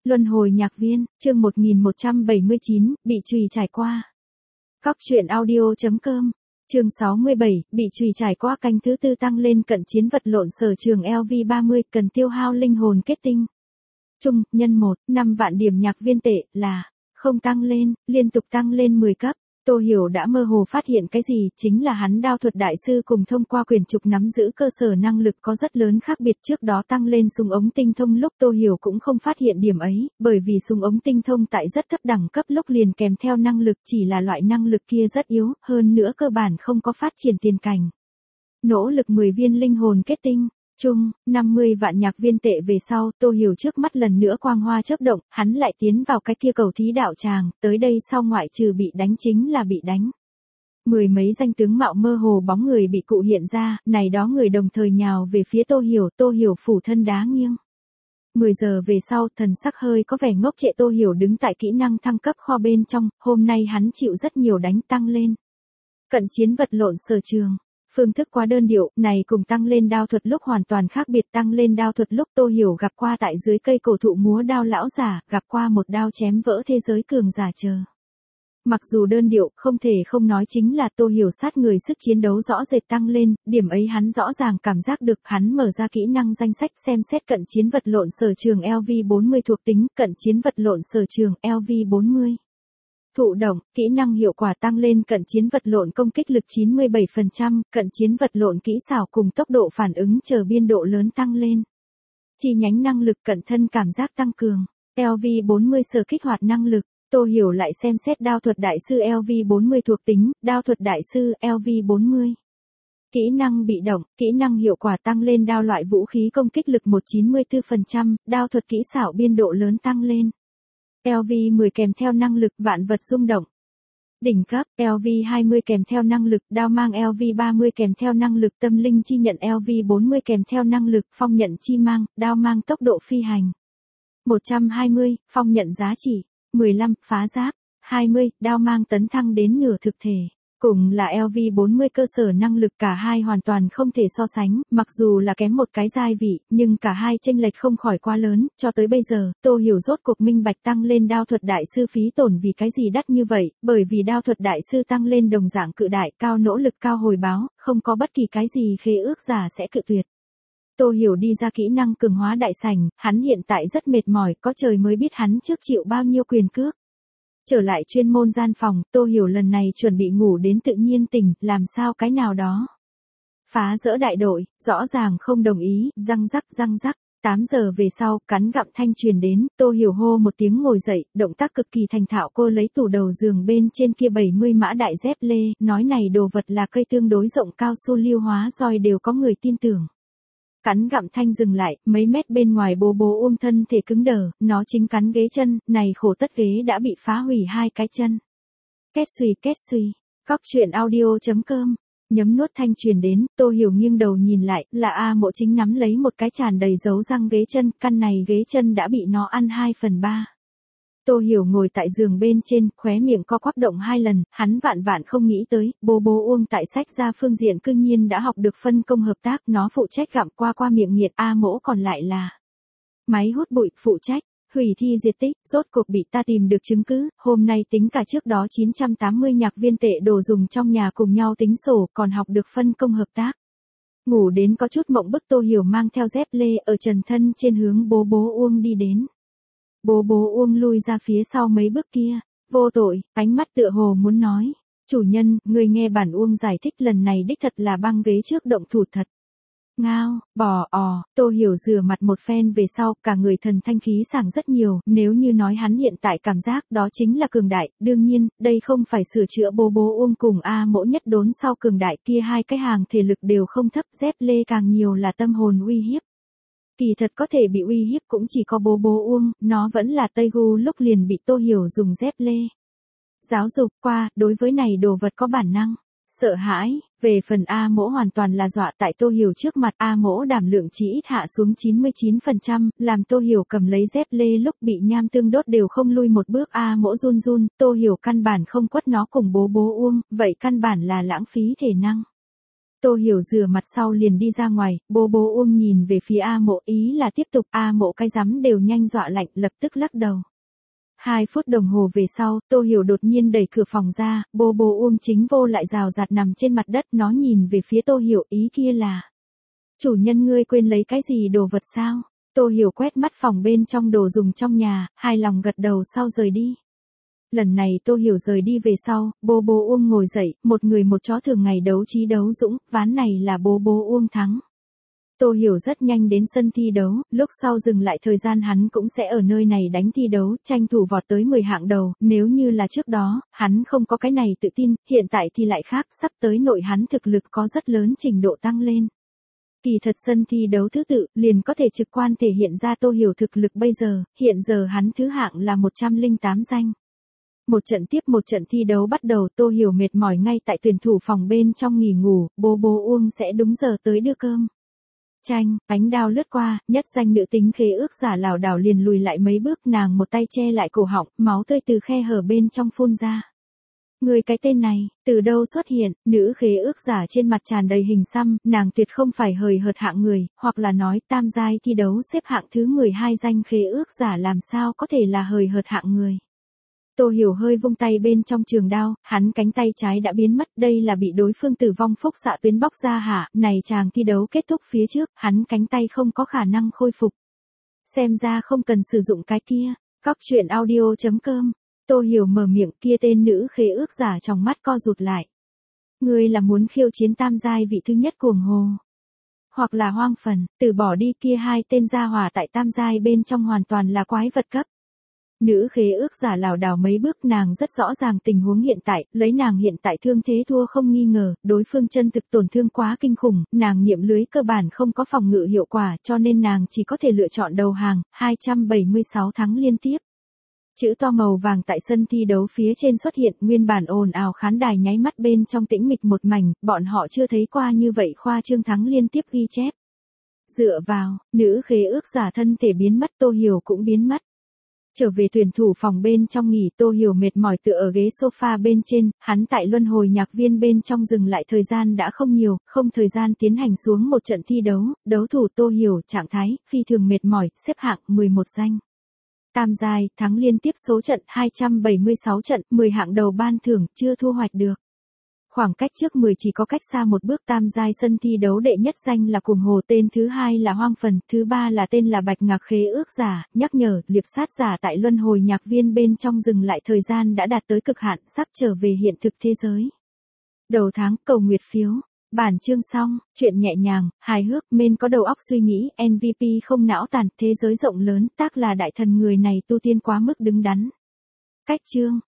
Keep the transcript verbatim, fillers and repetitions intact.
Luân hồi nhạc viên, chương một nghìn một trăm bảy mươi chín, bị chùy trải qua. Cóc truyện audio.com, chương sáu mươi bảy, bị chùy trải qua canh thứ tư tăng lên cận chiến vật lộn sở trường L V ba mươi, cần tiêu hao linh hồn kết tinh. Trung, nhân một, năm vạn điểm nhạc viên tệ, là, không tăng lên, liên tục tăng lên mười cấp. Tô Hiểu đã mơ hồ phát hiện cái gì, chính là hắn đao thuật đại sư cùng thông qua quyển trục nắm giữ cơ sở năng lực có rất lớn khác biệt, trước đó tăng lên súng ống tinh thông lúc Tô Hiểu cũng không phát hiện điểm ấy, bởi vì súng ống tinh thông tại rất thấp đẳng cấp lúc liền kèm theo năng lực, chỉ là loại năng lực kia rất yếu, hơn nữa cơ bản không có phát triển tiền cảnh. Nỗ lực mười viên linh hồn kết tinh. Chung, năm mươi vạn nhạc viên tệ về sau, Tô Hiểu trước mắt lần nữa quang hoa chớp động, hắn lại tiến vào cái kia cầu thí đạo tràng, tới đây sau ngoại trừ bị đánh chính là bị đánh. Mười mấy danh tướng mạo mơ hồ bóng người bị cụ hiện ra, này đó người đồng thời nhào về phía Tô Hiểu, Tô Hiểu phủ thân đá nghiêng. mười giờ về sau, thần sắc hơi có vẻ ngốc trệ, Tô Hiểu đứng tại kỹ năng thăng cấp kho bên trong, hôm nay hắn chịu rất nhiều đánh tăng lên. Cận chiến vật lộn sở trường. Phương thức quá đơn điệu, này cùng tăng lên đao thuật lúc hoàn toàn khác biệt, tăng lên đao thuật lúc Tô Hiểu gặp qua tại dưới cây cổ thụ múa đao lão giả, gặp qua một đao chém vỡ thế giới cường giả chờ. Mặc dù đơn điệu, không thể không nói chính là Tô Hiểu sát người sức chiến đấu rõ rệt tăng lên, điểm ấy hắn rõ ràng cảm giác được, hắn mở ra kỹ năng danh sách xem xét cận chiến vật lộn sở trường L V bốn mươi thuộc tính, cận chiến vật lộn sở trường L V bốn mươi. Thụ động, kỹ năng hiệu quả tăng lên cận chiến vật lộn công kích lực chín mươi bảy phần trăm, cận chiến vật lộn kỹ xảo cùng tốc độ phản ứng chờ biên độ lớn tăng lên. Chi nhánh năng lực cận thân cảm giác tăng cường, L V bốn mươi sở kích hoạt năng lực, Tô Hiểu lại xem xét đao thuật đại sư L V bốn mươi thuộc tính, đao thuật đại sư L V bốn mươi. Kỹ năng bị động, kỹ năng hiệu quả tăng lên đao loại vũ khí công kích lực một trăm chín mươi tư phần trăm, đao thuật kỹ xảo biên độ lớn tăng lên. L V mười kèm theo năng lực vạn vật rung động. Đỉnh cấp, L V hai mươi kèm theo năng lực đao mang, L V ba mươi kèm theo năng lực tâm linh chi nhận, L V bốn mươi kèm theo năng lực phong nhận chi mang, đao mang tốc độ phi hành. một trăm hai mươi, phong nhận giá trị. mười lăm, phá giáp. hai mươi, đao mang tấn thăng đến nửa thực thể. Cùng là L V bốn mươi cơ sở năng lực, cả hai hoàn toàn không thể so sánh, mặc dù là kém một cái giai vị, nhưng cả hai chênh lệch không khỏi quá lớn, cho tới bây giờ, Tô Hiểu rốt cuộc minh bạch tăng lên đao thuật đại sư phí tổn vì cái gì đắt như vậy, bởi vì đao thuật đại sư tăng lên đồng dạng cự đại, cao nỗ lực cao hồi báo, không có bất kỳ cái gì khế ước giả sẽ cự tuyệt. Tô Hiểu đi ra kỹ năng cường hóa đại sảnh, hắn hiện tại rất mệt mỏi, có trời mới biết hắn trước chịu bao nhiêu quyền cước. Trở lại chuyên môn gian phòng, Tô Hiểu lần này chuẩn bị ngủ đến tự nhiên tỉnh, làm sao cái nào đó. Phá dỡ đại đội, rõ ràng không đồng ý, răng rắc răng rắc. tám giờ về sau, cắn gặm thanh truyền đến, Tô Hiểu hô một tiếng ngồi dậy, động tác cực kỳ thành thạo, cô lấy tủ đầu giường bên trên kia bảy mươi mã đại dép lê, nói này đồ vật là cây tương đối rộng cao su lưu hóa roi đều có người tin tưởng. Cắn gặm thanh dừng lại, mấy mét bên ngoài bố bố Uông thân thể cứng đờ, nó chính cắn ghế chân, này khổ tất ghế đã bị phá hủy hai cái chân. Két suy két suy, cóc truyện audio.com, nhấm nuốt thanh truyền đến, Tô Hiểu nghiêng đầu nhìn lại, là A Mộ chính nắm lấy một cái tràn đầy dấu răng ghế chân, căn này ghế chân đã bị nó ăn hai phần ba. Tô Hiểu ngồi tại giường bên trên, khóe miệng co quắp động hai lần, hắn vạn vạn không nghĩ tới, bố bố Uông tại sách ra phương diện cư nhiên đã học được phân công hợp tác, nó phụ trách gặm qua qua miệng nghiệt, A Mỗ còn lại là máy hút bụi, phụ trách hủy thi diệt tích, rốt cuộc bị ta tìm được chứng cứ, hôm nay tính cả trước đó chín trăm tám mươi nhạc viên tệ đồ dùng trong nhà cùng nhau tính sổ, còn học được phân công hợp tác. Ngủ đến có chút mộng bức, Tô Hiểu mang theo dép lê ở trần thân trên hướng bố bố Uông đi đến. Bố bố Uông lui ra phía sau mấy bước kia, vô tội, ánh mắt tựa hồ muốn nói, chủ nhân, người nghe bản Uông giải thích, lần này đích thật là băng ghế trước động thủ thật. Ngao, bò ò, Tô Hiểu rửa mặt một phen về sau, cả người thần thanh khí sảng rất nhiều, nếu như nói hắn hiện tại cảm giác đó chính là cường đại, đương nhiên, đây không phải sửa chữa bố bố Uông cùng A Mỗ nhất đốn sau cường đại kia hai cái hàng thể lực đều không thấp, dép lê càng nhiều là tâm hồn uy hiếp. Kỳ thật có thể bị uy hiếp cũng chỉ có bố bố Uông, nó vẫn là Tây Gu lúc liền bị Tô Hiểu dùng dép lê. Giáo dục qua, đối với này đồ vật có bản năng. Sợ hãi, về phần A Mỗ hoàn toàn là dọa, tại Tô Hiểu trước mặt A Mỗ đảm lượng chỉ ít hạ xuống chín mươi chín phần trăm, làm Tô Hiểu cầm lấy dép lê lúc bị nham tương đốt đều không lui một bước, A Mỗ run run, Tô Hiểu căn bản không quất nó cùng bố bố Uông, vậy căn bản là lãng phí thể năng. Tô Hiểu rửa mặt sau liền đi ra ngoài, bố bố Uông nhìn về phía A Mộ, ý là tiếp tục. A Mộ cái rắm đều nhanh dọa lạnh, lập tức lắc đầu. Hai phút đồng hồ về sau, Tô Hiểu đột nhiên đẩy cửa phòng ra, bố bố Uông chính vô lại rào rạt nằm trên mặt đất, nó nhìn về phía Tô Hiểu, ý kia là: chủ nhân ngươi quên lấy cái gì đồ vật sao? Tô Hiểu quét mắt phòng bên trong đồ dùng trong nhà, hài lòng gật đầu sau rời đi. Lần này Tô Hiểu rời đi về sau, bố bố Uông ngồi dậy, một người một chó thường ngày đấu trí đấu dũng, ván này là bố bố Uông thắng. Tô Hiểu rất nhanh đến sân thi đấu, lúc sau dừng lại thời gian hắn cũng sẽ ở nơi này đánh thi đấu, tranh thủ vọt tới mười hạng đầu, nếu như là trước đó, hắn không có cái này tự tin, hiện tại thì lại khác, sắp tới nội hắn thực lực có rất lớn trình độ tăng lên. Kỳ thật sân thi đấu thứ tự, liền có thể trực quan thể hiện ra Tô Hiểu thực lực bây giờ, hiện giờ hắn thứ hạng là một trăm lẻ tám danh. Một trận tiếp một trận thi đấu bắt đầu, Tô Hiểu mệt mỏi ngay tại tuyển thủ phòng bên trong nghỉ ngủ, bố bố Uông sẽ đúng giờ tới đưa cơm. Tranh, ánh đao lướt qua, nhất danh nữ tính khế ước giả lảo đảo liền lùi lại mấy bước, nàng một tay che lại cổ họng, máu tươi từ khe hở bên trong phun ra. Người cái tên này, từ đâu xuất hiện? Nữ khế ước giả trên mặt tràn đầy hình xăm, nàng tuyệt không phải hời hợt hạng người, hoặc là nói tam giai thi đấu xếp hạng thứ mười hai danh khế ước giả làm sao có thể là hời hợt hạng người. Tô Hiểu hơi vung tay bên trong trường đao, hắn cánh tay trái đã biến mất, đây là bị đối phương tử vong phúc xạ tuyến bóc ra hả? Này chàng thi đấu kết thúc phía trước, hắn cánh tay không có khả năng khôi phục. Xem ra không cần sử dụng cái kia. Cóc truyện audio chấm com. Tô Hiểu mở miệng, kia tên nữ khế ước giả trong mắt co rụt lại. Ngươi là muốn khiêu chiến tam giai vị thứ nhất cuồng hồ, hoặc là hoang phần, từ bỏ đi, kia hai tên gia hỏa tại tam giai bên trong hoàn toàn là quái vật cấp. Nữ khế ước giả lảo đảo mấy bước, nàng rất rõ ràng tình huống hiện tại, lấy nàng hiện tại thương thế thua không nghi ngờ, đối phương chân thực tổn thương quá kinh khủng, nàng niệm lưới cơ bản không có phòng ngự hiệu quả, cho nên nàng chỉ có thể lựa chọn đầu hàng, hai trăm bảy mươi sáu thắng liên tiếp. Chữ to màu vàng tại sân thi đấu phía trên xuất hiện, nguyên bản ồn ào khán đài nháy mắt bên trong tĩnh mịch một mảnh, bọn họ chưa thấy qua như vậy khoa trương thắng liên tiếp ghi chép. Dựa vào, nữ khế ước giả thân thể biến mất, Tô Hiểu cũng biến mất. Trở về tuyển thủ phòng bên trong nghỉ, Tô Hiểu mệt mỏi tựa ở ghế sofa bên trên, hắn tại luân hồi nhạc viên bên trong dừng lại thời gian đã không nhiều, không thời gian tiến hành xuống một trận thi đấu, đấu thủ Tô Hiểu trạng thái, phi thường mệt mỏi, xếp hạng mười một danh. Tam giai, thắng liên tiếp số trận hai trăm bảy mươi sáu trận, mười hạng đầu ban thưởng, chưa thu hoạch được. Khoảng cách trước mười chỉ có cách xa một bước, tam giai sân thi đấu đệ nhất danh là cuồng hồ, tên thứ hai là hoang phần, thứ ba là tên là bạch ngạc khế ước giả, nhắc nhở, liệp sát giả tại luân hồi nhạc viên bên trong dừng lại thời gian đã đạt tới cực hạn, sắp trở về hiện thực thế giới. Đầu tháng, cầu nguyệt phiếu. Bản chương xong, chuyện nhẹ nhàng, hài hước, men có đầu óc suy nghĩ, em vê pê không não tàn, thế giới rộng lớn, tác là đại thần, người này tu tiên quá mức đứng đắn. Cách chương.